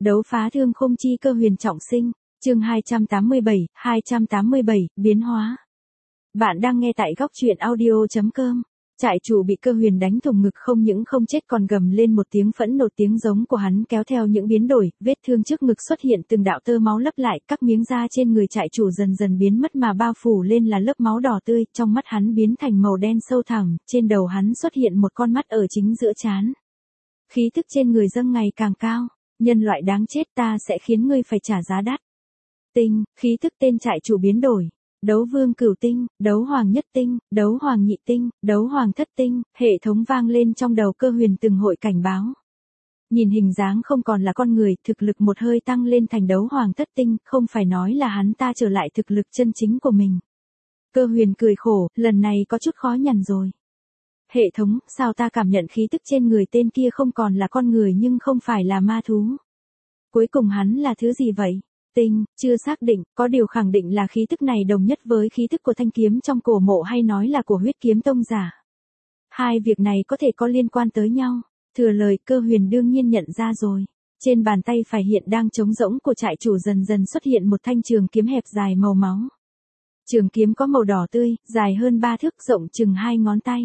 Đấu phá thương khung chi cơ huyền trọng sinh, chương 287, biến hóa. Bạn đang nghe tại góc truyện audio.com. Trại chủ bị cơ huyền đánh thủng ngực không những không chết còn gầm lên một tiếng phẫn nộ, tiếng giống của hắn kéo theo những biến đổi, vết thương trước ngực xuất hiện từng đạo tơ máu lấp lại, các miếng da trên người trại chủ dần dần biến mất mà bao phủ lên là lớp máu đỏ tươi, trong mắt hắn biến thành màu đen sâu thẳm, trên đầu hắn xuất hiện một con mắt ở chính giữa trán. Khí tức trên người dâng ngày càng cao, nhân loại đáng chết, ta sẽ khiến ngươi phải trả giá đắt. Tinh, khí tức tên trại chủ biến đổi. Đấu vương cửu tinh, đấu hoàng nhất tinh, đấu hoàng nhị tinh, đấu hoàng thất tinh, hệ thống vang lên trong đầu cơ huyền từng hội cảnh báo. Nhìn hình dáng không còn là con người, thực lực một hơi tăng lên thành đấu hoàng thất tinh, không phải nói là hắn ta trở lại thực lực chân chính của mình. Cơ huyền cười khổ, lần này có chút khó nhằn rồi. Hệ thống, sao ta cảm nhận khí tức trên người tên kia không còn là con người nhưng không phải là ma thú. Cuối cùng hắn là thứ gì vậy? Tinh, chưa xác định, có điều khẳng định là khí tức này đồng nhất với khí tức của thanh kiếm trong cổ mộ hay nói là của huyết kiếm tông giả. Hai việc này có thể có liên quan tới nhau. Thừa lời, cơ huyền đương nhiên nhận ra rồi. Trên bàn tay phải hiện đang trống rỗng của trại chủ dần dần xuất hiện một thanh trường kiếm hẹp dài màu máu. Trường kiếm có màu đỏ tươi, dài hơn 3 thước, rộng chừng 2 ngón tay.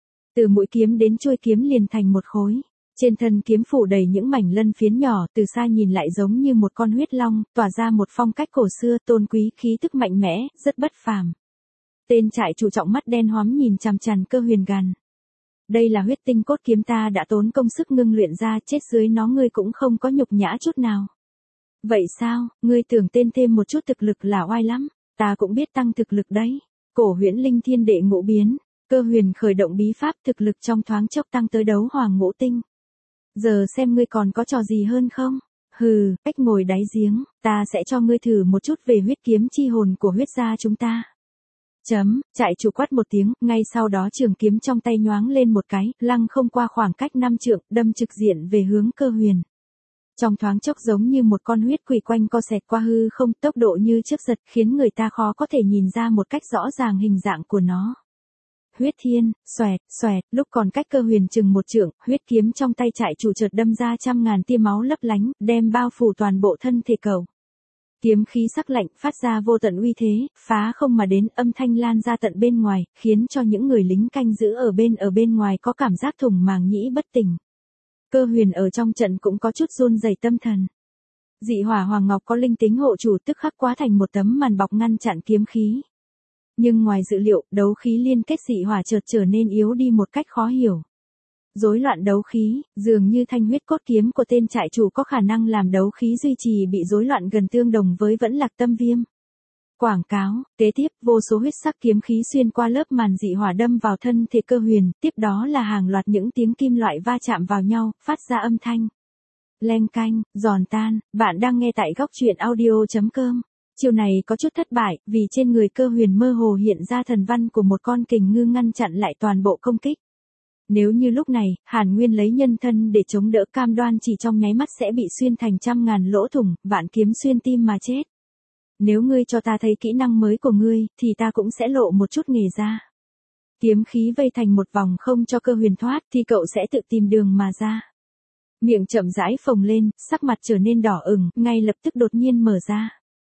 Từ mũi kiếm đến chuôi kiếm liền thành một khối. Trên thân kiếm phủ đầy những mảnh lân phiến nhỏ, từ xa nhìn lại giống như một con huyết long, tỏa ra một phong cách cổ xưa tôn quý, khí tức mạnh mẽ, rất bất phàm. Tên trại chủ trọng mắt đen hoắm nhìn chằm chằm cơ huyền gằn. Đây là huyết tinh cốt kiếm, ta đã tốn công sức ngưng luyện ra, chết dưới nó ngươi cũng không có nhục nhã chút nào. Vậy sao, ngươi tưởng tên thêm một chút thực lực là oai lắm, ta cũng biết tăng thực lực đấy. Cổ huyễn linh thiên đệ ngũ biến, cơ huyền khởi động bí pháp, thực lực trong thoáng chốc tăng tới đấu hoàng ngũ tinh. Giờ xem ngươi còn có trò gì hơn không? Hừ, cách ngồi đáy giếng, ta sẽ cho ngươi thử một chút về huyết kiếm chi hồn của huyết gia chúng ta. Trại chủ quát một tiếng, ngay sau đó trường kiếm trong tay nhoáng lên một cái, lăng không qua khoảng cách 5 trượng, đâm trực diện về hướng cơ huyền. Trong thoáng chốc giống như một con huyết quỷ quanh co xẹt qua hư không, tốc độ như chớp giật khiến người ta khó có thể nhìn ra một cách rõ ràng hình dạng của nó. Huyết thiên, xoẹt, lúc còn cách cơ huyền chừng 1 trượng, huyết kiếm trong tay trại chủ chợt đâm ra trăm ngàn tia máu lấp lánh, đem bao phủ toàn bộ thân thể cậu. Kiếm khí sắc lạnh phát ra vô tận uy thế, phá không mà đến, âm thanh lan ra tận bên ngoài, khiến cho những người lính canh giữ ở bên ngoài có cảm giác thủng màng nhĩ bất tỉnh. Cơ huyền ở trong trận cũng có chút run rẩy tâm thần. Dị hỏa hoàng ngọc có linh tính hộ chủ, tức khắc hóa thành một tấm màn bọc ngăn chặn kiếm khí. Nhưng ngoài dự liệu, đấu khí liên kết dị hỏa chợt trở nên yếu đi một cách khó hiểu. Rối loạn đấu khí, dường như thanh huyết cốt kiếm của tên trại chủ có khả năng làm đấu khí duy trì bị rối loạn gần tương đồng với vẫn lạc tâm viêm. Quảng cáo, kế tiếp, vô số huyết sắc kiếm khí xuyên qua lớp màn dị hỏa đâm vào thân thể cơ huyền, tiếp đó là hàng loạt những tiếng kim loại va chạm vào nhau, phát ra âm thanh leng canh, giòn tan. Bạn đang nghe tại góc truyện audio.com. Chiều này có chút thất bại, vì trên người cơ huyền mơ hồ hiện ra thần văn của một con kình ngư ngăn chặn lại toàn bộ công kích. Nếu như lúc này, Hàn Nguyên lấy nhân thân để chống đỡ, cam đoan chỉ trong nháy mắt sẽ bị xuyên thành trăm ngàn lỗ thủng, vạn kiếm xuyên tim mà chết. Nếu ngươi cho ta thấy kỹ năng mới của ngươi, thì ta cũng sẽ lộ một chút nghề ra. Kiếm khí vây thành một vòng không cho cơ huyền thoát, thì cậu sẽ tự tìm đường mà ra. Miệng chậm rãi phồng lên, sắc mặt trở nên đỏ ửng, ngay lập tức đột nhiên mở ra.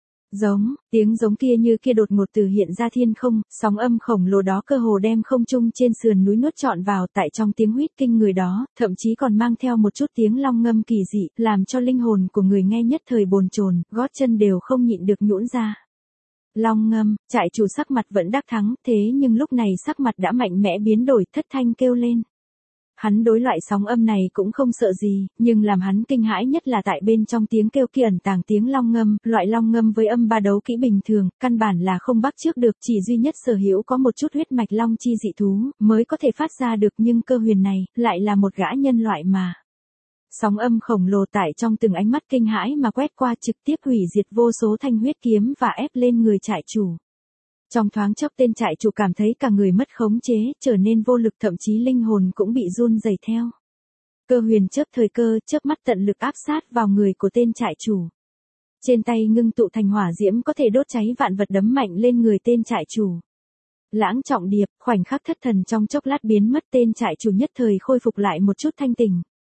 Tiếng giống kia đột ngột từ hiện ra thiên không, sóng âm khổng lồ đó cơ hồ đem không trung trên sườn núi nuốt trọn vào, tại trong tiếng huýt kinh người đó, thậm chí còn mang theo một chút tiếng long ngâm kỳ dị, làm cho linh hồn của người nghe nhất thời bồn chồn, gót chân đều không nhịn được nhũn ra. Long ngâm, trại chủ sắc mặt vẫn đắc thắng, thế nhưng lúc này sắc mặt đã mạnh mẽ biến đổi, thất thanh kêu lên. Hắn đối loại sóng âm này cũng không sợ gì, nhưng làm hắn kinh hãi nhất là tại bên trong tiếng kêu kia ẩn tàng tiếng long ngâm, loại long ngâm với âm ba đấu kỹ bình thường, căn bản là không bắt chước được, chỉ duy nhất sở hữu có một chút huyết mạch long chi dị thú, mới có thể phát ra được, nhưng cơ huyền này, lại là một gã nhân loại mà. Sóng âm khổng lồ tại trong từng ánh mắt kinh hãi mà quét qua, trực tiếp hủy diệt vô số thanh huyết kiếm và ép lên người trại chủ. Trong thoáng chốc tên trại chủ cảm thấy cả người mất khống chế, trở nên vô lực, thậm chí linh hồn cũng bị run rẩy theo. Cơ huyền chớp thời cơ, chớp mắt tận lực áp sát vào người của tên trại chủ. Trên tay ngưng tụ thành hỏa diễm có thể đốt cháy vạn vật, đấm mạnh lên người tên trại chủ. Lãng trọng điệp, khoảnh khắc thất thần trong chốc lát biến mất, tên trại chủ nhất thời khôi phục lại một chút thanh tỉnh.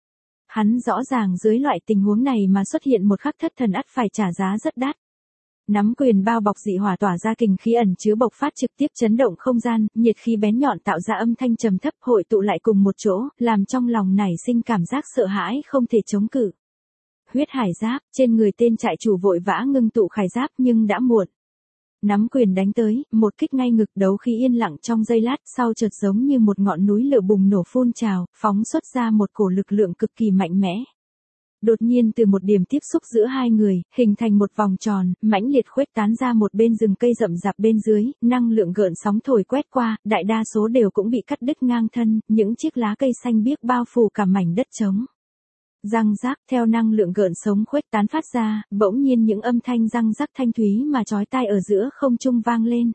Hắn rõ ràng dưới loại tình huống này mà xuất hiện một khắc thất thần ắt phải trả giá rất đắt. Nắm quyền bao bọc dị hỏa tỏa ra kình khí ẩn chứa bộc phát trực tiếp chấn động không gian, nhiệt khí bén nhọn tạo ra âm thanh trầm thấp hội tụ lại cùng một chỗ, làm trong lòng nảy sinh cảm giác sợ hãi không thể chống cự. Huyết hải giáp, trên người tên trại chủ vội vã ngưng tụ khải giáp nhưng đã muộn. Nắm quyền đánh tới, một kích ngay ngực, đấu khí yên lặng trong giây lát, sau chợt giống như một ngọn núi lửa bùng nổ phun trào, phóng xuất ra một cổ lực lượng cực kỳ mạnh mẽ. Đột nhiên từ một điểm tiếp xúc giữa hai người, hình thành một vòng tròn, mãnh liệt khuếch tán ra một bên rừng cây rậm rạp bên dưới, năng lượng gợn sóng thổi quét qua, đại đa số đều cũng bị cắt đứt ngang thân, những chiếc lá cây xanh biếc bao phủ cả mảnh đất trống. Răng rác, theo năng lượng gợn sóng khuếch tán phát ra, bỗng nhiên những âm thanh răng rắc thanh thúy mà chói tai ở giữa không trung vang lên.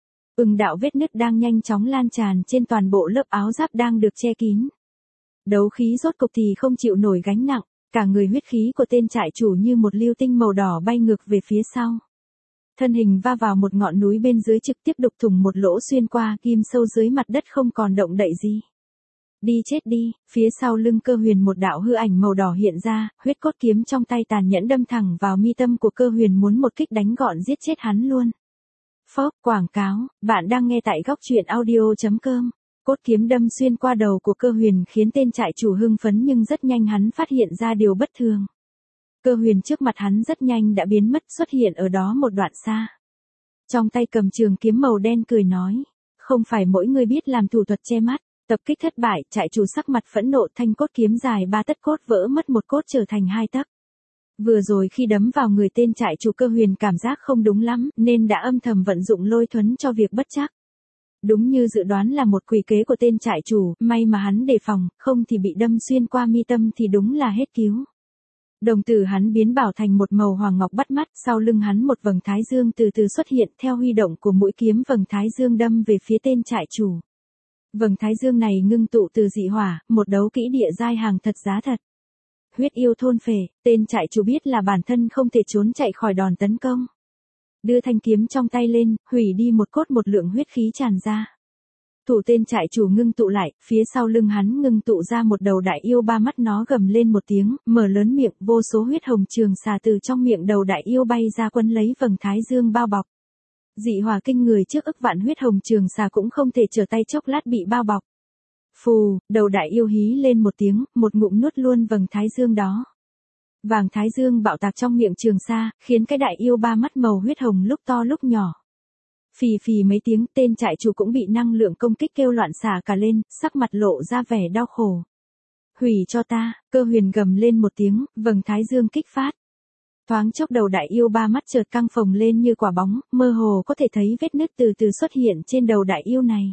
Đạo vết nứt đang nhanh chóng lan tràn trên toàn bộ lớp áo giáp đang được che kín. Đấu khí rốt cục thì không chịu nổi gánh nặng, cả người huyết khí của tên trại chủ như một lưu tinh màu đỏ bay ngược về phía sau. Thân hình va vào một ngọn núi bên dưới trực tiếp đục thủng một lỗ xuyên qua, kim sâu dưới mặt đất không còn động đậy gì. Đi chết đi, phía sau lưng Cơ Huyền một đạo hư ảnh màu đỏ hiện ra, huyết cốt kiếm trong tay tàn nhẫn đâm thẳng vào mi tâm của Cơ Huyền muốn một kích đánh gọn giết chết hắn luôn. Phốc, quảng cáo, bạn đang nghe tại góc truyện audio.com. Cốt kiếm đâm xuyên qua đầu của Cơ Huyền khiến tên trại chủ hưng phấn nhưng rất nhanh hắn phát hiện ra điều bất thường. Cơ Huyền trước mặt hắn rất nhanh đã biến mất, xuất hiện ở đó một đoạn xa. Trong tay cầm trường kiếm màu đen cười nói, không phải mỗi người biết làm thủ thuật che mắt. Tập kích thất bại, trại chủ sắc mặt phẫn nộ, thanh cốt kiếm dài 3 tấc cốt vỡ mất một cốt trở thành 2 tấc. Vừa rồi khi đấm vào người tên trại chủ Cơ Huyền cảm giác không đúng lắm, nên đã âm thầm vận dụng lôi thuấn cho việc bất chắc. Đúng như dự đoán là một quỷ kế của tên trại chủ, may mà hắn đề phòng, không thì bị đâm xuyên qua mi tâm thì đúng là hết cứu. Đồng tử hắn biến bảo thành một màu hoàng ngọc bắt mắt, sau lưng hắn một vầng thái dương từ từ xuất hiện, theo huy động của mũi kiếm vầng thái dương đâm về phía tên trại chủ. Vầng thái dương này ngưng tụ từ dị hỏa, một đấu kỹ địa giai hàng thật giá thật. Huyết yêu thôn phệ, tên trại chủ biết là bản thân không thể trốn chạy khỏi đòn tấn công. Đưa thanh kiếm trong tay lên, hủy đi một cốt một lượng huyết khí tràn ra. Thủ tên trại chủ ngưng tụ lại, phía sau lưng hắn ngưng tụ ra một đầu đại yêu ba mắt, nó gầm lên một tiếng, mở lớn miệng, vô số huyết hồng trường xà từ trong miệng đầu đại yêu bay ra quấn lấy vầng thái dương bao bọc. Dị hỏa kinh người trước ức vạn huyết hồng trường xà cũng không thể trở tay chốc lát bị bao bọc. Phù, đầu đại yêu hí lên một tiếng, một ngụm nuốt luôn vầng thái dương đó. Vàng thái dương bạo tạc trong miệng trường xà, khiến cái đại yêu ba mắt màu huyết hồng lúc to lúc nhỏ. Phì phì mấy tiếng, tên trại chủ cũng bị năng lượng công kích kêu loạn xả cả lên, sắc mặt lộ ra vẻ đau khổ. Hủy cho ta, Cơ Huyền gầm lên một tiếng, vầng thái dương kích phát. Thoáng chốc đầu đại yêu ba mắt chợt căng phồng lên như quả bóng, mơ hồ có thể thấy vết nứt từ từ xuất hiện trên đầu đại yêu này.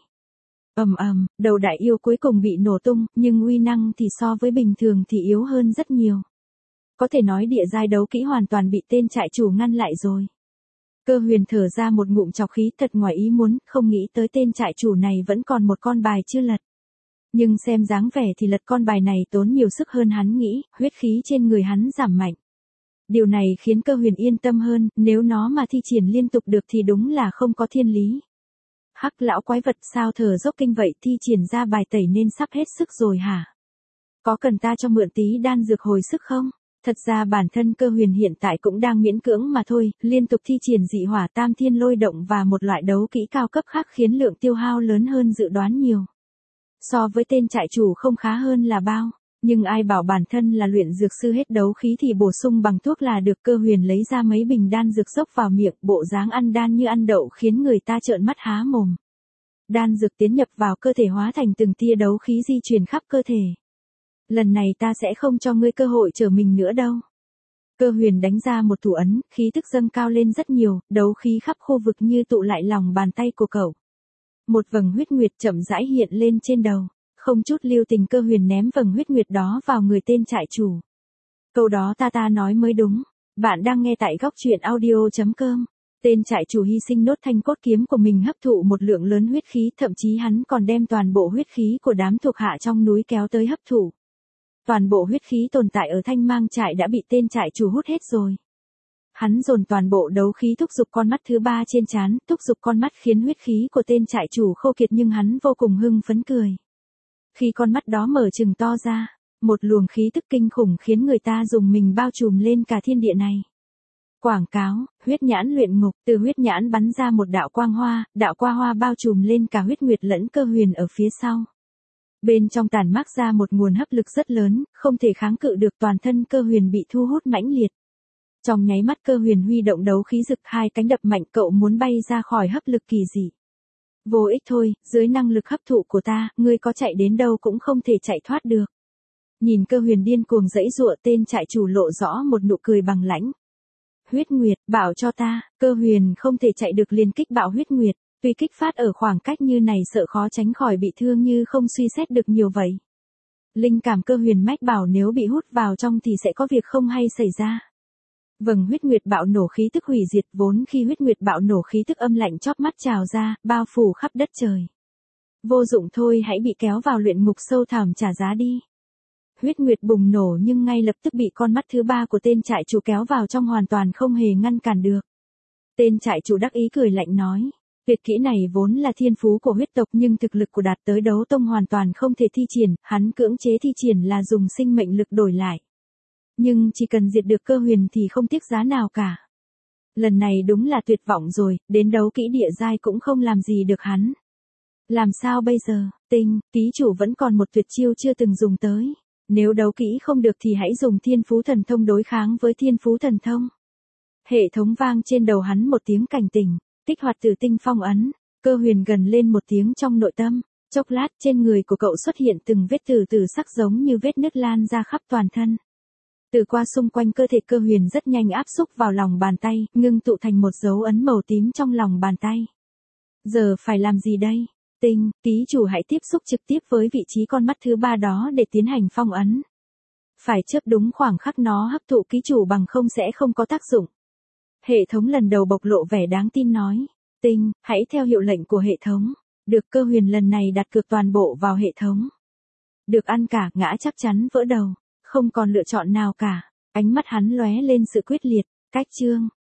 Đầu đại yêu cuối cùng bị nổ tung, nhưng uy năng thì so với bình thường thì yếu hơn rất nhiều. Có thể nói địa giai đấu kỹ hoàn toàn bị tên trại chủ ngăn lại rồi. Cơ Huyền thở ra một ngụm trọc khí, thật ngoài ý muốn, không nghĩ tới tên trại chủ này vẫn còn một con bài chưa lật. Nhưng xem dáng vẻ thì lật con bài này tốn nhiều sức hơn hắn nghĩ, huyết khí trên người hắn giảm mạnh. Điều này khiến Cơ Huyền yên tâm hơn, nếu nó mà thi triển liên tục được thì đúng là không có thiên lý. Hắc lão quái vật sao thở dốc kinh vậy, thi triển ra bài tẩy nên sắp hết sức rồi hả? Có cần ta cho mượn tí đan dược hồi sức không? Thật ra bản thân Cơ Huyền hiện tại cũng đang miễn cưỡng mà thôi, liên tục thi triển dị hỏa tam thiên lôi động và một loại đấu kỹ cao cấp khác khiến lượng tiêu hao lớn hơn dự đoán nhiều. So với tên trại chủ không khá hơn là bao, nhưng ai bảo bản thân là luyện dược sư hết đấu khí thì bổ sung bằng thuốc là được. Cơ Huyền lấy ra mấy bình đan dược dốc vào miệng, bộ dáng ăn đan như ăn đậu khiến người ta trợn mắt há mồm. Đan dược tiến nhập vào cơ thể hóa thành từng tia đấu khí di chuyển khắp cơ thể. Lần này ta sẽ không cho ngươi cơ hội trở mình nữa đâu. Cơ Huyền đánh ra một thủ ấn, khí tức dâng cao lên rất nhiều, đấu khí khắp khu vực như tụ lại lòng bàn tay của cậu. Một vầng huyết nguyệt chậm rãi hiện lên trên đầu, không chút lưu tình Cơ Huyền ném vầng huyết nguyệt đó vào người tên trại chủ. Câu đó ta nói mới đúng. Bạn đang nghe tại góc truyện audio.com. Tên trại chủ hy sinh nốt thanh cốt kiếm của mình hấp thụ một lượng lớn huyết khí, thậm chí hắn còn đem toàn bộ huyết khí của đám thuộc hạ trong núi kéo tới hấp thụ. Toàn bộ huyết khí tồn tại ở Thanh Mang trại đã bị tên trại chủ hút hết rồi. Hắn dồn toàn bộ đấu khí thúc giục con mắt thứ 3 trên trán, thúc giục con mắt khiến huyết khí của tên trại chủ khô kiệt nhưng hắn vô cùng hưng phấn cười. Khi con mắt đó mở trừng to ra, một luồng khí tức kinh khủng khiến người ta dùng mình bao trùm lên cả thiên địa này. Quảng cáo, huyết nhãn luyện ngục, từ huyết nhãn bắn ra một đạo quang hoa, đạo qua hoa bao trùm lên cả huyết nguyệt lẫn cơ huyền ở phía sau. Bên trong tản mát ra một nguồn hấp lực rất lớn, không thể kháng cự được, toàn thân cơ huyền bị thu hút mãnh liệt. Trong nháy mắt cơ huyền huy động đấu khí rực, hai cánh đập mạnh, cậu muốn bay ra khỏi hấp lực kỳ dị. Vô ích thôi, dưới năng lực hấp thụ của ta, ngươi có chạy đến đâu cũng không thể chạy thoát được. Nhìn cơ huyền điên cuồng giãy giụa, tên trại chủ lộ rõ một nụ cười bằng lãnh. Huyết nguyệt, bảo cho ta, cơ huyền không thể chạy được liền kích bạo huyết nguyệt, tuy kích phát ở khoảng cách như này sợ khó tránh khỏi bị thương như không suy xét được nhiều vậy. Linh cảm cơ huyền mách bảo nếu bị hút vào trong thì sẽ có việc không hay xảy ra. Vầng huyết nguyệt bạo nổ khí tức hủy diệt, vốn khi huyết nguyệt bạo nổ khí tức âm lạnh chóp mắt trào ra, bao phủ khắp đất trời. Vô dụng thôi, hãy bị kéo vào luyện ngục sâu thẳm trả giá đi. Huyết nguyệt bùng nổ nhưng ngay lập tức bị con mắt thứ ba của tên trại chủ kéo vào trong, hoàn toàn không hề ngăn cản được. Tên trại chủ đắc ý cười lạnh nói, tuyệt kỹ này vốn là thiên phú của huyết tộc nhưng thực lực của đạt tới đấu tông hoàn toàn không thể thi triển, hắn cưỡng chế thi triển là dùng sinh mệnh lực đổi lại. Nhưng chỉ cần diệt được cơ huyền thì không tiếc giá nào cả. Lần này đúng là tuyệt vọng rồi, đến đấu kỹ địa giai cũng không làm gì được hắn. Làm sao bây giờ, Tinh, ký chủ vẫn còn một tuyệt chiêu chưa từng dùng tới. Nếu đấu kỹ không được thì hãy dùng thiên phú thần thông đối kháng với thiên phú thần thông. Hệ thống vang trên đầu hắn một tiếng cảnh tỉnh, kích hoạt Tử Tinh phong ấn, cơ huyền gần lên một tiếng trong nội tâm, chốc lát trên người của cậu xuất hiện từng vết từ sắc giống như vết nứt lan ra khắp toàn thân. Từ qua xung quanh cơ thể cơ huyền rất nhanh áp xúc vào lòng bàn tay, ngưng tụ thành một dấu ấn màu tím trong lòng bàn tay. Giờ phải làm gì đây? Tinh, ký chủ hãy tiếp xúc trực tiếp với vị trí con mắt thứ ba đó để tiến hành phong ấn. Phải chớp đúng khoảng khắc nó hấp thụ ký chủ, bằng không sẽ không có tác dụng. Hệ thống lần đầu bộc lộ vẻ đáng tin nói. Tinh, hãy theo hiệu lệnh của hệ thống. Được, cơ huyền lần này đặt cược toàn bộ vào hệ thống. Được ăn cả, ngã chắc chắn vỡ đầu. Không còn lựa chọn nào cả. Ánh mắt hắn lóe lên sự quyết liệt. Cách chương.